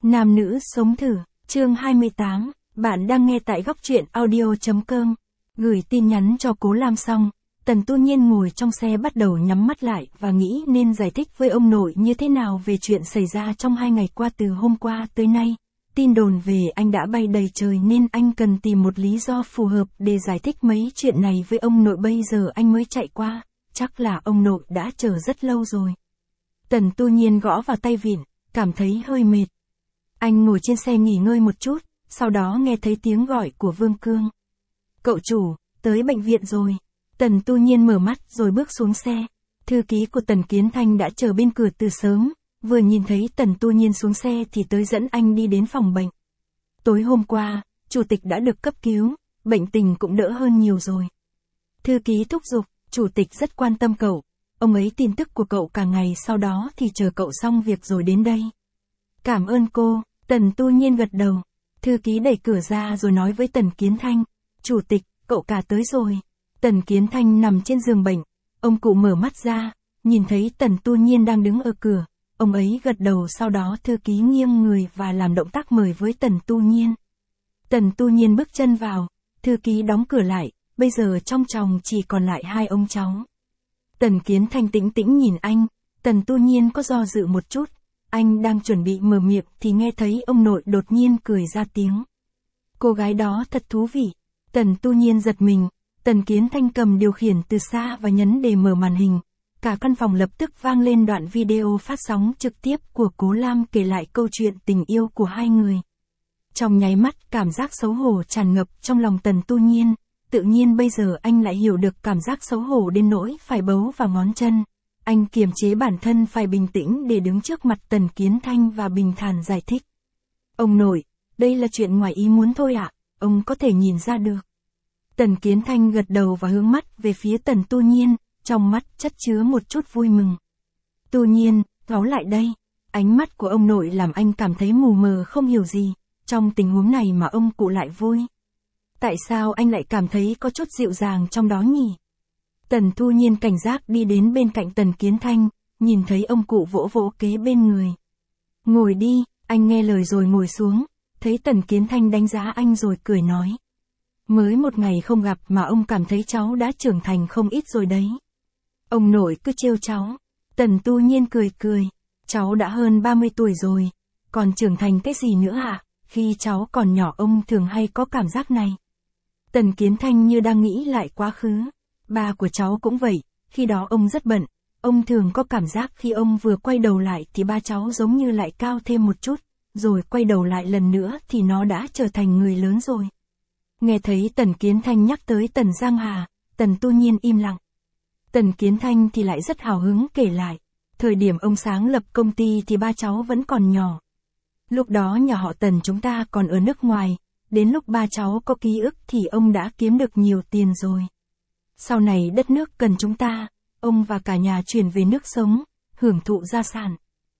Nam nữ sống thử, chương 28, bạn đang nghe tại góc truyện audio.com. Gửi tin nhắn cho Cố Lam xong, Tần Tu Nhiên ngồi trong xe bắt đầu nhắm mắt lại và nghĩ nên giải thích với ông nội như thế nào về chuyện xảy ra trong 2 ngày qua từ hôm qua tới nay. Tin đồn về anh đã bay đầy trời nên anh cần tìm một lý do phù hợp để giải thích mấy chuyện này với ông nội, bây giờ anh mới chạy qua, chắc là ông nội đã chờ rất lâu rồi. Tần Tu Nhiên gõ vào tay vịn, cảm thấy hơi mệt. Anh ngồi trên xe nghỉ ngơi một chút, sau đó nghe thấy tiếng gọi của Vương Cương. Cậu chủ, tới bệnh viện rồi. Tần Tu Nhiên mở mắt rồi bước xuống xe. Thư ký của Tần Kiến Thanh đã chờ bên cửa từ sớm, vừa nhìn thấy Tần Tu Nhiên xuống xe thì tới dẫn anh đi đến phòng bệnh. Tối hôm qua, chủ tịch đã được cấp cứu, bệnh tình cũng đỡ hơn nhiều rồi. Thư ký thúc giục, chủ tịch rất quan tâm cậu, ông ấy tin tức của cậu cả ngày, sau đó thì chờ cậu xong việc rồi đến đây. Cảm ơn cô, Tần Tu Nhiên gật đầu. Thư ký đẩy cửa ra rồi nói với Tần Kiến Thanh, chủ tịch, cậu cả tới rồi. Tần Kiến Thanh nằm trên giường bệnh, ông cụ mở mắt ra, nhìn thấy Tần Tu Nhiên đang đứng ở cửa, ông ấy gật đầu, sau đó thư ký nghiêng người và làm động tác mời với Tần Tu Nhiên. Tần Tu Nhiên bước chân vào, thư ký đóng cửa lại, bây giờ trong phòng chỉ còn lại hai ông cháu. Tần Kiến Thanh tĩnh tĩnh nhìn anh, Tần Tu Nhiên có do dự một chút. Anh đang chuẩn bị mở miệng thì nghe thấy ông nội đột nhiên cười ra tiếng. Cô gái đó thật thú vị. Tần Tu Nhiên giật mình, Tần Kiến Thanh cầm điều khiển từ xa và nhấn để mở màn hình. Cả căn phòng lập tức vang lên đoạn video phát sóng trực tiếp của Cố Lam kể lại câu chuyện tình yêu của hai người. Trong nháy mắt cảm giác xấu hổ tràn ngập trong lòng Tần Tu Nhiên, tự nhiên bây giờ anh lại hiểu được cảm giác xấu hổ đến nỗi phải bấu vào ngón chân. Anh kiềm chế bản thân phải bình tĩnh để đứng trước mặt Tần Kiến Thanh và bình thản giải thích. Ông nội, đây là chuyện ngoài ý muốn thôi ạ, ông có thể nhìn ra được. Tần Kiến Thanh gật đầu và hướng mắt về phía Tần Tu Nhiên, trong mắt chất chứa một chút vui mừng. Tu Nhiên, cáu lại đây. Ánh mắt của ông nội làm anh cảm thấy mù mờ không hiểu gì, trong tình huống này mà ông cụ lại vui. Tại sao anh lại cảm thấy có chút dịu dàng trong đó nhỉ? Tần Tu Nhiên cảnh giác đi đến bên cạnh Tần Kiến Thanh, nhìn thấy ông cụ vỗ vỗ kế bên người. Ngồi đi, anh nghe lời rồi ngồi xuống, thấy Tần Kiến Thanh đánh giá anh rồi cười nói. Mới một ngày không gặp mà ông cảm thấy cháu đã trưởng thành không ít rồi đấy. Ông nội cứ trêu cháu. Tần Tu Nhiên cười cười, cháu đã hơn 30 tuổi rồi, còn trưởng thành cái gì nữa hả? Khi cháu còn nhỏ ông thường hay có cảm giác này. Tần Kiến Thanh như đang nghĩ lại quá khứ. Ba của cháu cũng vậy, khi đó ông rất bận, ông thường có cảm giác khi ông vừa quay đầu lại thì ba cháu giống như lại cao thêm một chút, rồi quay đầu lại lần nữa thì nó đã trở thành người lớn rồi. Nghe thấy Tần Kiến Thanh nhắc tới Tần Giang Hà, Tần Tu Nhiên im lặng. Tần Kiến Thanh thì lại rất hào hứng kể lại, thời điểm ông sáng lập công ty thì ba cháu vẫn còn nhỏ. Lúc đó nhà họ Tần chúng ta còn ở nước ngoài, đến lúc ba cháu có ký ức thì ông đã kiếm được nhiều tiền rồi. Sau này đất nước cần chúng ta, ông và cả nhà chuyển về nước sống, hưởng thụ gia sản.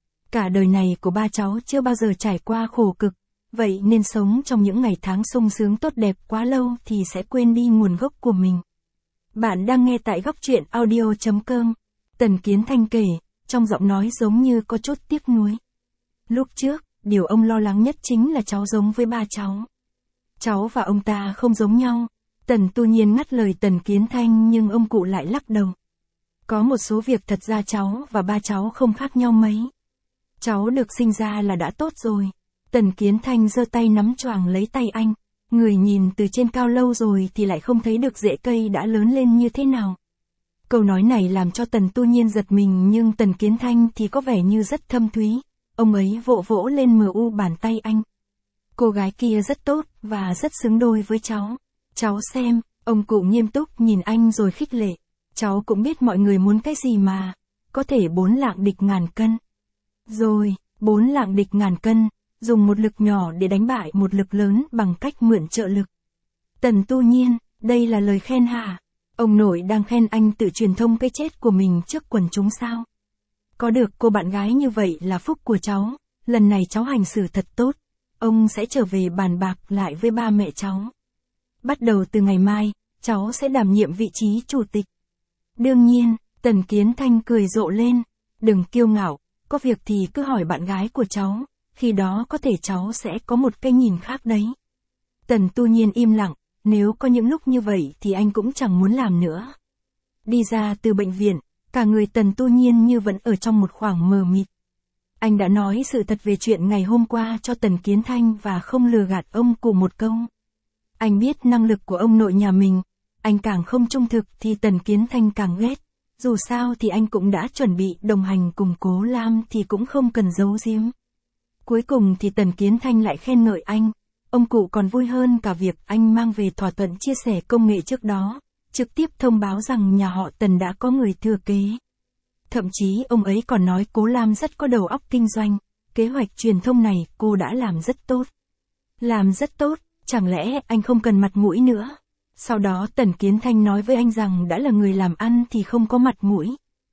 Cả đời này của ba cháu chưa bao giờ trải qua khổ cực, vậy nên sống trong những ngày tháng sung sướng tốt đẹp quá lâu thì sẽ quên đi nguồn gốc của mình. Bạn đang nghe tại góc truyện audio.com. Tần Kiến Thanh kể, trong giọng nói giống như có chút tiếc nuối. Lúc trước, điều ông lo lắng nhất chính là cháu giống với ba cháu. Cháu và ông ta không giống nhau. Tần Tu Nhiên ngắt lời Tần Kiến Thanh nhưng ông cụ lại lắc đầu. Có một số việc thật ra cháu và ba cháu không khác nhau mấy. Cháu được sinh ra là đã tốt rồi. Tần Kiến Thanh giơ tay nắm choàng lấy tay anh. Người nhìn từ trên cao lâu rồi thì lại không thấy được rễ cây đã lớn lên như thế nào. Câu nói này làm cho Tần Tu Nhiên giật mình nhưng Tần Kiến Thanh thì có vẻ như rất thâm thúy. Ông ấy vỗ vỗ lên mu bàn tay anh. Cô gái kia rất tốt và rất xứng đôi với cháu. Cháu xem, ông cụ nghiêm túc nhìn anh rồi khích lệ. Cháu cũng biết mọi người muốn cái gì mà. Có thể 4 lạng địch ngàn cân. Rồi, 4 lạng địch ngàn cân, dùng một lực nhỏ để đánh bại một lực lớn bằng cách mượn trợ lực. Tần Tu Nhiên, đây là lời khen hả? Ông nội đang khen anh tự truyền thông cái chết của mình trước quần chúng sao? Có được cô bạn gái như vậy là phúc của cháu, lần này cháu hành xử thật tốt. Ông sẽ trở về bàn bạc lại với ba mẹ cháu. Bắt đầu từ ngày mai, cháu sẽ đảm nhiệm vị trí chủ tịch. Đương nhiên, Tần Kiến Thanh cười rộ lên. Đừng kiêu ngạo, có việc thì cứ hỏi bạn gái của cháu. khi đó có thể cháu sẽ có một cái nhìn khác đấy. Tần Tu Nhiên im lặng, nếu có những lúc như vậy thì anh cũng chẳng muốn làm nữa. Đi ra từ bệnh viện, cả người Tần Tu Nhiên như vẫn ở trong một khoảng mờ mịt. Anh đã nói sự thật về chuyện ngày hôm qua cho Tần Kiến Thanh và không lừa gạt ông cụ một câu. Anh biết năng lực của ông nội nhà mình, anh càng không trung thực thì Tần Kiến Thanh càng ghét. Dù sao thì anh cũng đã chuẩn bị đồng hành cùng Cố Lam thì cũng không cần giấu giếm. Cuối cùng thì Tần Kiến Thanh lại khen ngợi anh. Ông cụ còn vui hơn cả việc anh mang về thỏa thuận chia sẻ công nghệ trước đó, trực tiếp thông báo rằng nhà họ Tần đã có người thừa kế. Thậm chí ông ấy còn nói Cố Lam rất có đầu óc kinh doanh, kế hoạch truyền thông này cô đã làm rất tốt. Làm rất tốt, chẳng lẽ anh không cần mặt mũi nữa? Sau đó Tần Kiến Thanh nói với anh rằng đã là người làm ăn thì không có mặt mũi.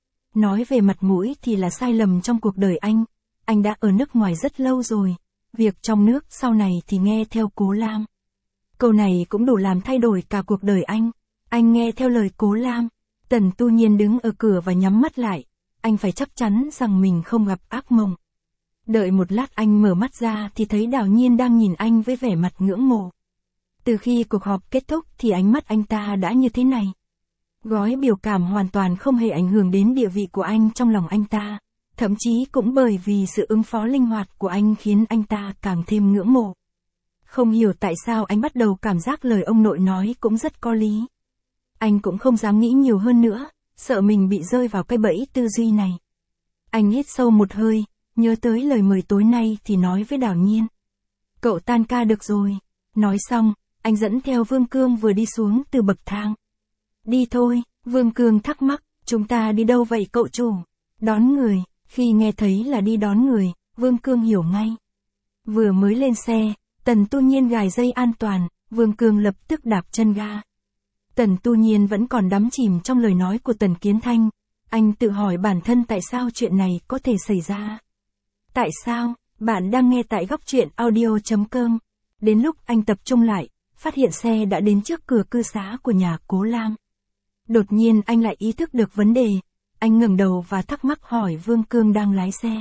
Nói về mặt mũi thì là sai lầm trong cuộc đời anh đã ở nước ngoài rất lâu rồi, việc trong nước sau này thì nghe theo Cố Lam. Câu này cũng đủ làm thay đổi cả cuộc đời anh nghe theo lời Cố Lam. Tần Tu Nhiên đứng ở cửa và nhắm mắt lại, anh phải chắc chắn rằng mình không gặp ác mộng. Đợi một lát anh mở mắt ra thì thấy Đào Nhiên đang nhìn anh với vẻ mặt ngưỡng mộ. Từ khi cuộc họp kết thúc thì ánh mắt anh ta đã như thế này. Gói biểu cảm hoàn toàn không hề ảnh hưởng đến địa vị của anh trong lòng anh ta, thậm chí cũng bởi vì sự ứng phó linh hoạt của anh khiến anh ta càng thêm ngưỡng mộ. Không hiểu tại sao anh bắt đầu cảm giác lời ông nội nói cũng rất có lý. Anh cũng không dám nghĩ nhiều hơn nữa, sợ mình bị rơi vào cái bẫy tư duy này. Anh hít sâu một hơi, nhớ tới lời mời tối nay thì nói với Đào Nhiên. Cậu tan ca được rồi. Nói xong, anh dẫn theo Vương Cương vừa đi xuống từ bậc thang. Đi thôi, Vương Cương thắc mắc, chúng ta đi đâu vậy cậu chủ? Đón người. Khi nghe thấy là đi đón người, Vương Cương hiểu ngay. Vừa mới lên xe, Tần Tu Nhiên gài dây an toàn, Vương Cương lập tức đạp chân ga. Tần Tu Nhiên vẫn còn đắm chìm trong lời nói của Tần Kiến Thanh. Anh tự hỏi bản thân tại sao chuyện này có thể xảy ra. Tại sao? Bạn đang nghe tại góc truyện audio.com. Đến lúc anh tập trung lại, phát hiện xe đã đến trước cửa cư xá của nhà Cố Lam. Đột nhiên anh lại ý thức được vấn đề. Anh ngẩng đầu và thắc mắc hỏi Vương Cương đang lái xe.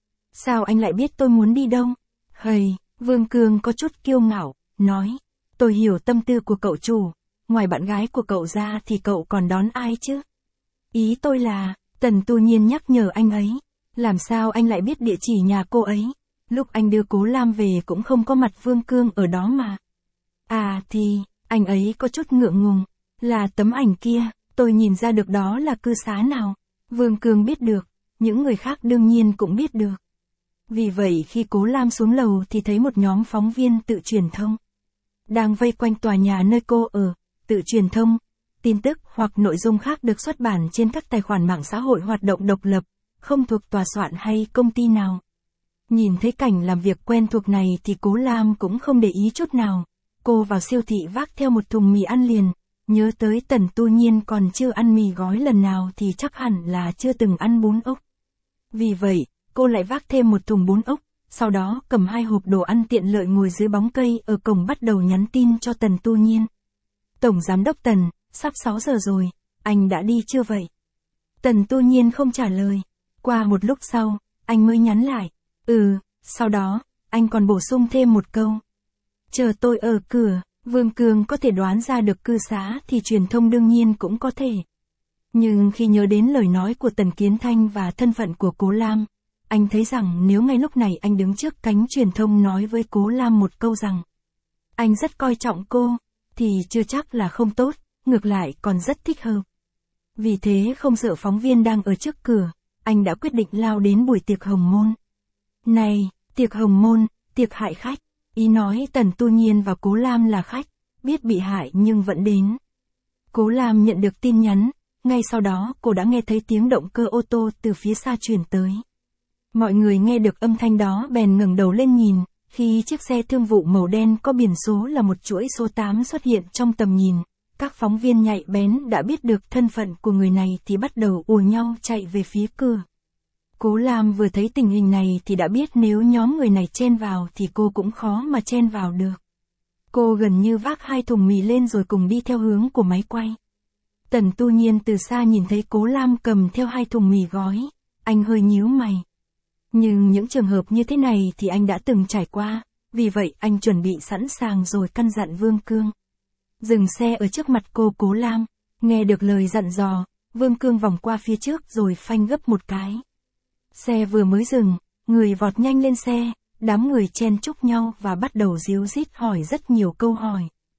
Sao anh lại biết tôi muốn đi đâu? Hầy, Vương Cương có chút kiêu ngạo, nói. Tôi hiểu tâm tư của cậu chủ, ngoài bạn gái của cậu ra thì cậu còn đón ai chứ? Ý tôi là, Tần Tu Nhiên nhắc nhở anh ấy. Làm sao anh lại biết địa chỉ nhà cô ấy? Lúc anh đưa Cố Lam về cũng không có mặt Vương Cương ở đó mà. À thì, anh ấy có chút ngượng ngùng. Là tấm ảnh kia, tôi nhìn ra được đó là cư xá nào. Vương Cương biết được, những người khác đương nhiên cũng biết được. Vì vậy khi Cố Lam xuống lầu thì thấy một nhóm phóng viên tự truyền thông đang vây quanh tòa nhà nơi cô ở. Tự truyền thông, tin tức hoặc nội dung khác được xuất bản trên các tài khoản mạng xã hội hoạt động độc lập, không thuộc tòa soạn hay công ty nào. Nhìn thấy cảnh làm việc quen thuộc này thì Cố Lam cũng không để ý chút nào. Cô vào siêu thị vác theo một thùng mì ăn liền, nhớ tới Tần Tu Nhiên còn chưa ăn mì gói lần nào thì chắc hẳn là chưa từng ăn bún ốc. Vì vậy, cô lại vác thêm một thùng bún ốc, sau đó cầm 2 hộp đồ ăn tiện lợi ngồi dưới bóng cây ở cổng bắt đầu nhắn tin cho Tần Tu Nhiên. Tổng giám đốc Tần, sắp 6 giờ rồi, anh đã đi chưa vậy? Tần Tu Nhiên không trả lời. Qua một lúc sau, anh mới nhắn lại. Sau đó, anh còn bổ sung thêm một câu. Chờ tôi ở cửa. Vương Cương có thể đoán ra được cư xá thì truyền thông đương nhiên cũng có thể. Nhưng khi nhớ đến lời nói của Tần Kiến Thanh và thân phận của Cố Lam, anh thấy rằng nếu ngay lúc này anh đứng trước cánh truyền thông nói với Cố Lam một câu rằng anh rất coi trọng cô, thì chưa chắc là không tốt, ngược lại còn rất thích hợp. Vì thế không sợ phóng viên đang ở trước cửa, anh đã quyết định lao đến buổi tiệc hồng môn. Này, tiệc hồng môn, tiệc hại khách. Ý nói Tần Tu Nhiên và Cố Lam là khách, biết bị hại nhưng vẫn đến. Cố Lam nhận được tin nhắn, ngay sau đó cô đã nghe thấy tiếng động cơ ô tô từ phía xa truyền tới. Mọi người nghe được âm thanh đó bèn ngẩng đầu lên nhìn, khi chiếc xe thương vụ màu đen có biển số là một chuỗi số 8 xuất hiện trong tầm nhìn. Các phóng viên nhạy bén đã biết được thân phận của người này thì bắt đầu ùa nhau chạy về phía cửa. Cố Lam vừa thấy tình hình này thì đã biết nếu nhóm người này chen vào thì cô cũng khó mà chen vào được. Cô gần như vác 2 thùng mì lên rồi cùng đi theo hướng của máy quay. Tần Tu Nhiên từ xa nhìn thấy Cố Lam cầm theo 2 thùng mì gói, anh hơi nhíu mày. Nhưng những trường hợp như thế này thì anh đã từng trải qua, vì vậy anh chuẩn bị sẵn sàng rồi căn dặn Vương Cương. Dừng xe ở trước mặt cô Cố Lam, nghe được lời dặn dò, Vương Cương vòng qua phía trước rồi phanh gấp một cái. Xe vừa mới dừng, người vọt nhanh lên xe, đám người chen chúc nhau và bắt đầu díu dít hỏi rất nhiều câu hỏi.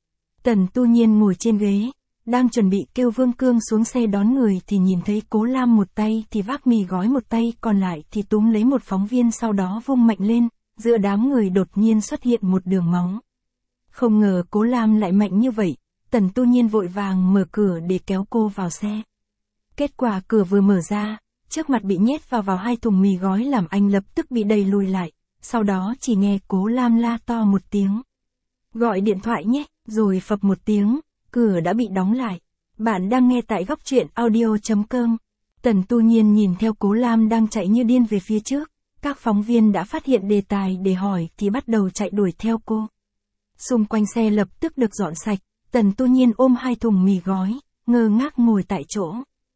Tần Tu Nhiên ngồi trên ghế, đang chuẩn bị kêu Vương Cương xuống xe đón người thì nhìn thấy Cố Lam một tay thì vác mì gói một tay còn lại thì túm lấy một phóng viên sau đó vung mạnh lên, giữa đám người đột nhiên xuất hiện một đường máu. Không ngờ Cố Lam lại mạnh như vậy, Tần Tu Nhiên vội vàng mở cửa để kéo cô vào xe. Kết quả cửa vừa mở ra, trước mặt bị nhét vào hai thùng mì gói làm anh lập tức bị đẩy lùi lại, sau đó chỉ nghe Cố Lam la to một tiếng. Gọi điện thoại nhé, rồi phập một tiếng, cửa đã bị đóng lại. Bạn đang nghe tại góc truyện audio.com. Tần Tu Nhiên nhìn theo Cố Lam đang chạy như điên về phía trước, các phóng viên đã phát hiện đề tài để hỏi thì bắt đầu chạy đuổi theo cô. Xung quanh xe lập tức được dọn sạch, Tần Tu Nhiên ôm hai thùng mì gói, ngơ ngác ngồi tại chỗ.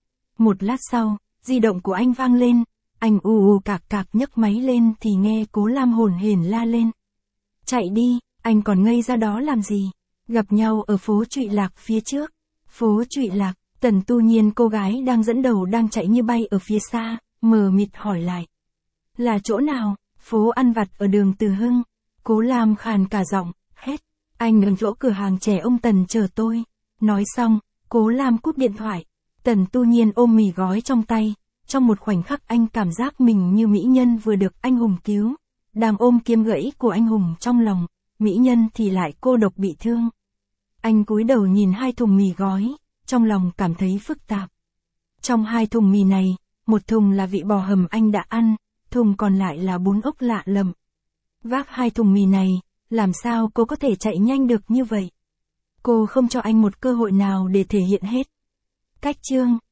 Một lát sau, di động của anh vang lên, anh ù cạc cạc nhấc máy lên thì nghe Cố Lam hổn hển la lên. Chạy đi, anh còn ngây ra đó làm gì? Gặp nhau ở phố Trụy Lạc phía trước. Phố Trụy Lạc, Tần Tu Nhiên cô gái đang dẫn đầu đang chạy như bay ở phía xa, mờ mịt hỏi lại. Là chỗ nào? Phố ăn vặt ở đường Từ Hưng. Cố Lam khàn cả giọng, hết. Anh ở chỗ cửa hàng trẻ ông Tần chờ tôi. Nói xong, Cố Lam cúp điện thoại. Tần Tu Nhiên ôm mì gói trong tay. Trong một khoảnh khắc anh cảm giác mình như mỹ nhân vừa được anh hùng cứu. Đang ôm kiếm gãy của anh hùng trong lòng, mỹ nhân thì lại cô độc bị thương. Anh cúi đầu nhìn hai thùng mì gói, trong lòng cảm thấy phức tạp. Trong hai thùng mì này, một thùng là vị bò hầm anh đã ăn, thùng còn lại là bún ốc lạ lẫm. Vác hai thùng mì này, làm sao cô có thể chạy nhanh được như vậy? Cô không cho anh một cơ hội nào để thể hiện hết. Cách chương